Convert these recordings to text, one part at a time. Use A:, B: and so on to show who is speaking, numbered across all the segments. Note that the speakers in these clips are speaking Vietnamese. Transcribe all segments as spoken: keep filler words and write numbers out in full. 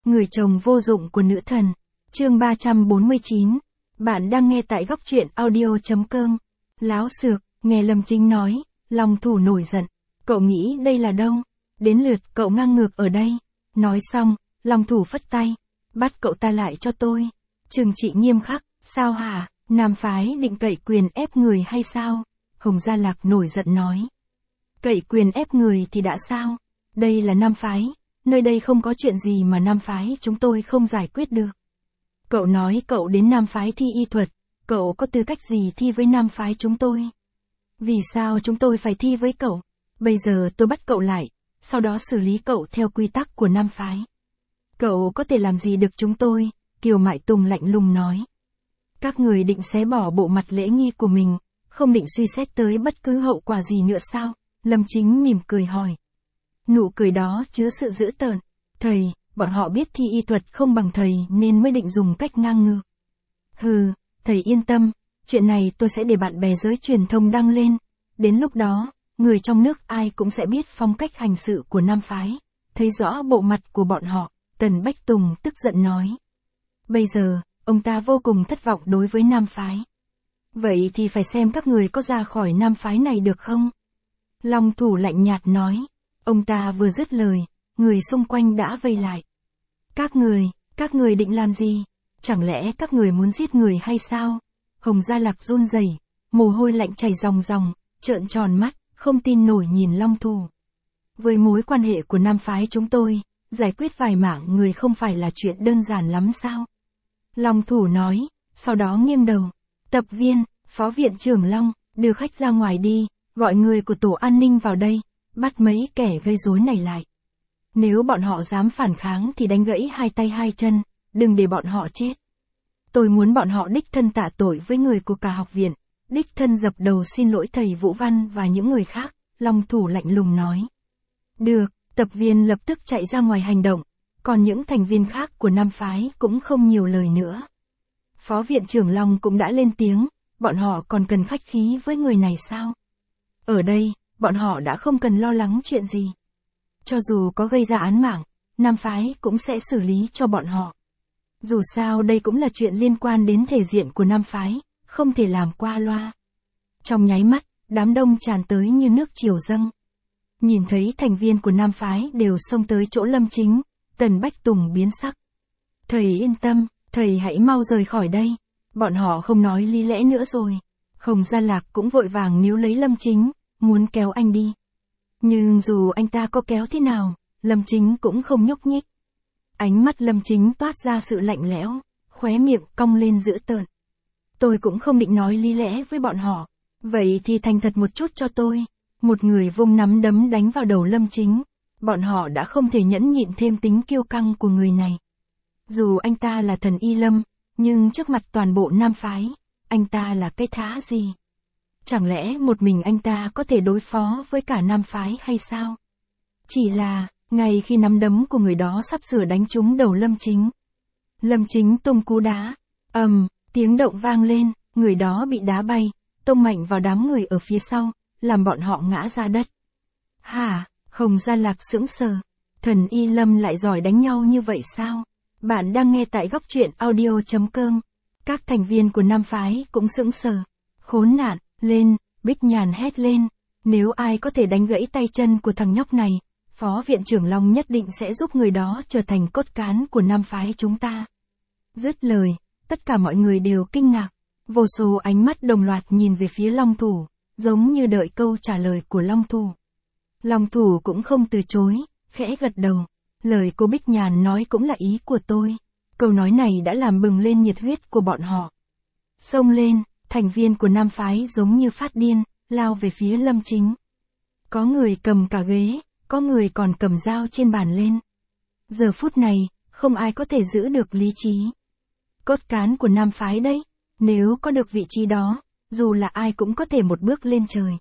A: Người chồng vô dụng của nữ thần. Chương ba trăm bốn mươi chín. Bạn đang nghe tại góc truyện audio.com. Láo xược, nghe Lâm Chính nói, Long Thủ nổi giận. Cậu nghĩ đây là đâu? Đến lượt cậu ngang ngược ở đây. Nói xong, Long Thủ phất tay. Bắt cậu ta lại cho tôi. Trừng trị nghiêm khắc, sao hả? Nam phái định cậy quyền ép người hay sao? Hồng Gia Lạc nổi giận nói. Cậy quyền ép người thì đã sao? Đây là Nam phái. Nơi đây không có chuyện gì mà Nam phái chúng tôi không giải quyết được. Cậu nói cậu đến Nam phái thi y thuật, cậu có tư cách gì thi với Nam phái chúng tôi? Vì sao chúng tôi phải thi với cậu? Bây giờ tôi bắt cậu lại, sau đó xử lý cậu theo quy tắc của Nam phái. Cậu có thể làm gì được chúng tôi? Kiều Mại Tùng lạnh lùng nói. Các người định xé bỏ bộ mặt lễ nghi của mình, không định suy xét tới bất cứ hậu quả gì nữa sao? Lâm Chính mỉm cười hỏi. Nụ cười đó chứa sự dữ tợn. Thầy, bọn họ biết thi y thuật không bằng thầy nên mới định dùng cách ngang ngược. Hừ, thầy yên tâm, chuyện này tôi sẽ để bạn bè giới truyền thông đăng lên. Đến lúc đó, người trong nước ai cũng sẽ biết phong cách hành sự của Nam phái. Thấy rõ bộ mặt của bọn họ, Tần Bách Tùng tức giận nói. Bây giờ, ông ta vô cùng thất vọng đối với Nam phái. Vậy thì phải xem các người có ra khỏi Nam phái này được không? Long Thủ lạnh nhạt nói. Ông ta vừa dứt lời, người xung quanh đã vây lại. Các người, các người định làm gì? Chẳng lẽ các người muốn giết người hay sao? Hồng Gia Lạc run rẩy, mồ hôi lạnh chảy ròng ròng, trợn tròn mắt, không tin nổi nhìn Long Thủ. Với mối quan hệ của Nam phái chúng tôi, giải quyết vài mạng người không phải là chuyện đơn giản lắm sao? Long Thủ nói, sau đó nghiêng đầu. Tập viên, phó viện trưởng Long, đưa khách ra ngoài đi, gọi người của tổ an ninh vào đây. Bắt mấy kẻ gây rối này lại. Nếu bọn họ dám phản kháng thì đánh gãy hai tay hai chân, đừng để bọn họ chết. Tôi muốn bọn họ đích thân tạ tội với người của cả học viện, đích thân dập đầu xin lỗi thầy Vũ Văn và những người khác, Long Thủ lạnh lùng nói. Được, tập viên lập tức chạy ra ngoài hành động, còn những thành viên khác của Nam phái cũng không nhiều lời nữa. Phó viện trưởng Long cũng đã lên tiếng, bọn họ còn cần khách khí với người này sao? Ở đây, bọn họ đã không cần lo lắng chuyện gì. Cho dù có gây ra án mạng, Nam phái cũng sẽ xử lý cho bọn họ. Dù sao đây cũng là chuyện liên quan đến thể diện của Nam phái, không thể làm qua loa. Trong nháy mắt, đám đông tràn tới như nước triều dâng. Nhìn thấy thành viên của Nam phái đều xông tới chỗ Lâm Chính, Tần Bách Tùng biến sắc. Thầy yên tâm, thầy hãy mau rời khỏi đây. Bọn họ không nói lý lẽ nữa rồi. Hồng Gia Lạc cũng vội vàng níu lấy Lâm Chính, muốn kéo anh đi. Nhưng dù anh ta có kéo thế nào, Lâm Chính cũng không nhúc nhích. Ánh mắt Lâm Chính toát ra sự lạnh lẽo, khóe miệng cong lên dữ tợn. Tôi cũng không định nói lý lẽ với bọn họ. Vậy thì thành thật một chút cho tôi. Một người vung nắm đấm đánh vào đầu Lâm Chính. Bọn họ đã không thể nhẫn nhịn thêm tính kiêu căng của người này. Dù anh ta là thần y lâm, nhưng trước mặt toàn bộ Nam phái, anh ta là cái thá gì? Chẳng lẽ một mình anh ta có thể đối phó với cả Nam phái hay sao? Chỉ là, ngay khi nắm đấm của người đó sắp sửa đánh trúng đầu Lâm Chính. Lâm Chính tung cú đá. Ầm, tiếng động vang lên, người đó bị đá bay, tông mạnh vào đám người ở phía sau, làm bọn họ ngã ra đất. Hả? Hồng Gia Lạc sững sờ. Thần y lâm lại giỏi đánh nhau như vậy sao? Bạn đang nghe tại góc truyện audio.com. Các thành viên của Nam phái cũng sững sờ. Khốn nạn, lên, Bích Nhàn hét lên. Nếu ai có thể đánh gãy tay chân của thằng nhóc này, phó viện trưởng Long nhất định sẽ giúp người đó trở thành cốt cán của Nam phái chúng ta. Dứt lời, tất cả mọi người đều kinh ngạc. Vô số ánh mắt đồng loạt nhìn về phía Long Thủ, giống như đợi câu trả lời của Long Thủ. Long Thủ cũng không từ chối, khẽ gật đầu. Lời cô Bích Nhàn nói cũng là ý của tôi. Câu nói này đã làm bừng lên nhiệt huyết của bọn họ. Xông lên, thành viên của Nam phái giống như phát điên, lao về phía Lâm Chính. Có người cầm cả ghế, có người còn cầm dao trên bàn lên. Giờ phút này, không ai có thể giữ được lý trí. Cốt cán của Nam phái đấy, nếu có được vị trí đó, dù là ai cũng có thể một bước lên trời.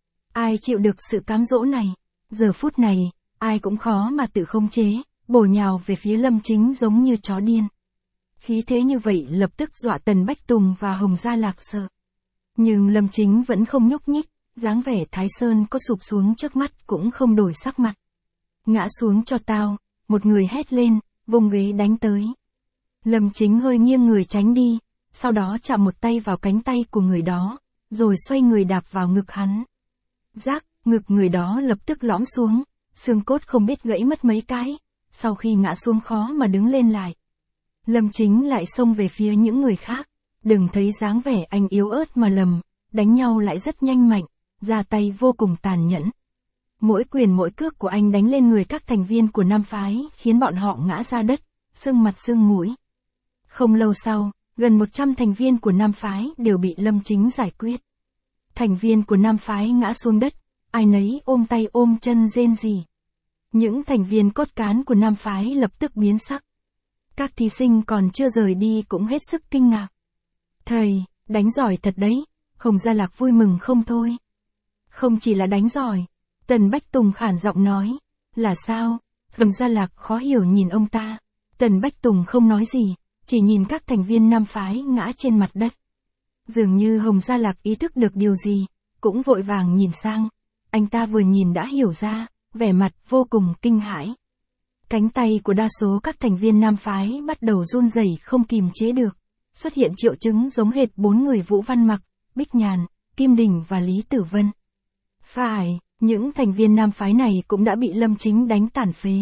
A: Ai chịu được sự cám dỗ này, giờ phút này, ai cũng khó mà tự khống chế, bổ nhào về phía Lâm Chính giống như chó điên. Khí thế như vậy lập tức dọa Tần Bách Tùng và Hồng Gia Lạc sợ. Nhưng Lâm Chính vẫn không nhúc nhích, dáng vẻ Thái Sơn có sụp xuống trước mắt cũng không đổi sắc mặt. Ngã xuống cho tao, một người hét lên, vùng ghế đánh tới. Lâm Chính hơi nghiêng người tránh đi, sau đó chạm một tay vào cánh tay của người đó, rồi xoay người đạp vào ngực hắn. Rác, ngực người đó lập tức lõm xuống, xương cốt không biết gãy mất mấy cái, sau khi ngã xuống khó mà đứng lên lại. Lâm Chính lại xông về phía những người khác, đừng thấy dáng vẻ anh yếu ớt mà lầm, đánh nhau lại rất nhanh mạnh, ra tay vô cùng tàn nhẫn. Mỗi quyền mỗi cước của anh đánh lên người các thành viên của Nam phái khiến bọn họ ngã ra đất, sưng mặt sưng mũi. Không lâu sau, gần một trăm thành viên của Nam phái đều bị Lâm Chính giải quyết. Thành viên của Nam phái ngã xuống đất, ai nấy ôm tay ôm chân rên rỉ. Những thành viên cốt cán của Nam phái lập tức biến sắc. Các thí sinh còn chưa rời đi cũng hết sức kinh ngạc. Thầy, đánh giỏi thật đấy, Hồng Gia Lạc vui mừng không thôi. Không chỉ là đánh giỏi, Tần Bách Tùng khản giọng nói, là sao? Hồng Gia Lạc khó hiểu nhìn ông ta. Tần Bách Tùng không nói gì, chỉ nhìn các thành viên Nam phái ngã trên mặt đất. Dường như Hồng Gia Lạc ý thức được điều gì, cũng vội vàng nhìn sang. Anh ta vừa nhìn đã hiểu ra, vẻ mặt vô cùng kinh hãi. Cánh tay của đa số các thành viên Nam phái bắt đầu run rẩy không kìm chế được, xuất hiện triệu chứng giống hệt bốn người Vũ Văn Mặc, Bích Nhàn, Kim Đình và Lý Tử Vân. Phải, những thành viên Nam phái này cũng đã bị Lâm Chính đánh tàn phế.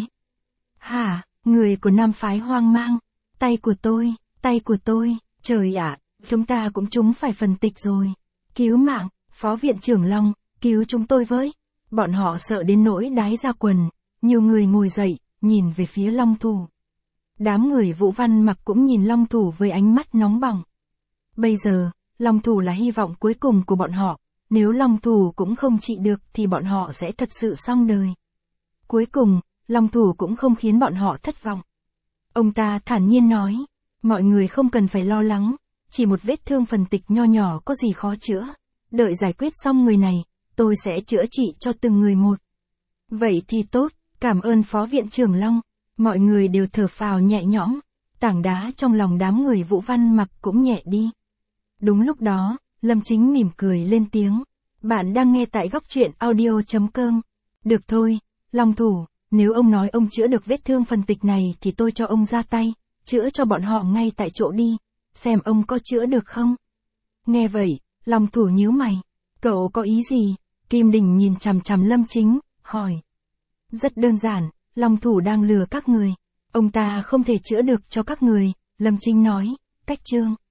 A: Hả, người của Nam phái hoang mang, tay của tôi, tay của tôi, trời ạ, chúng ta cũng trúng phải phần tịch rồi. Cứu mạng, Phó Viện trưởng Long, cứu chúng tôi với. Bọn họ sợ đến nỗi đái ra quần, nhiều người ngồi dậy, nhìn về phía Long Thủ. Đám người Vũ Văn Mặc cũng nhìn Long Thủ với ánh mắt nóng bỏng. Bây giờ, Long Thủ là hy vọng cuối cùng của bọn họ, nếu Long Thủ cũng không trị được thì bọn họ sẽ thật sự xong đời. Cuối cùng, Long Thủ cũng không khiến bọn họ thất vọng. Ông ta thản nhiên nói, mọi người không cần phải lo lắng, chỉ một vết thương phần tịch nho nhỏ có gì khó chữa. Đợi giải quyết xong người này, tôi sẽ chữa trị cho từng người một. Vậy thì tốt, cảm ơn Phó Viện trưởng Long. Mọi người đều thở phào nhẹ nhõm, tảng đá trong lòng đám người Vũ Văn Mặc cũng nhẹ đi. Đúng lúc đó, Lâm Chính mỉm cười lên tiếng. Bạn đang nghe tại góc truyện audio chấm com. Được thôi, Long Thủ, nếu ông nói ông chữa được vết thương phần tịch này thì tôi cho ông ra tay, chữa cho bọn họ ngay tại chỗ đi, xem ông có chữa được không. Nghe vậy, Long Thủ nhíu mày. Cậu có ý gì? Kim Đình nhìn chằm chằm Lâm Chính, hỏi. Rất đơn giản, Long Thủ đang lừa các người. Ông ta không thể chữa được cho các người, Lâm Chính nói, cách chương.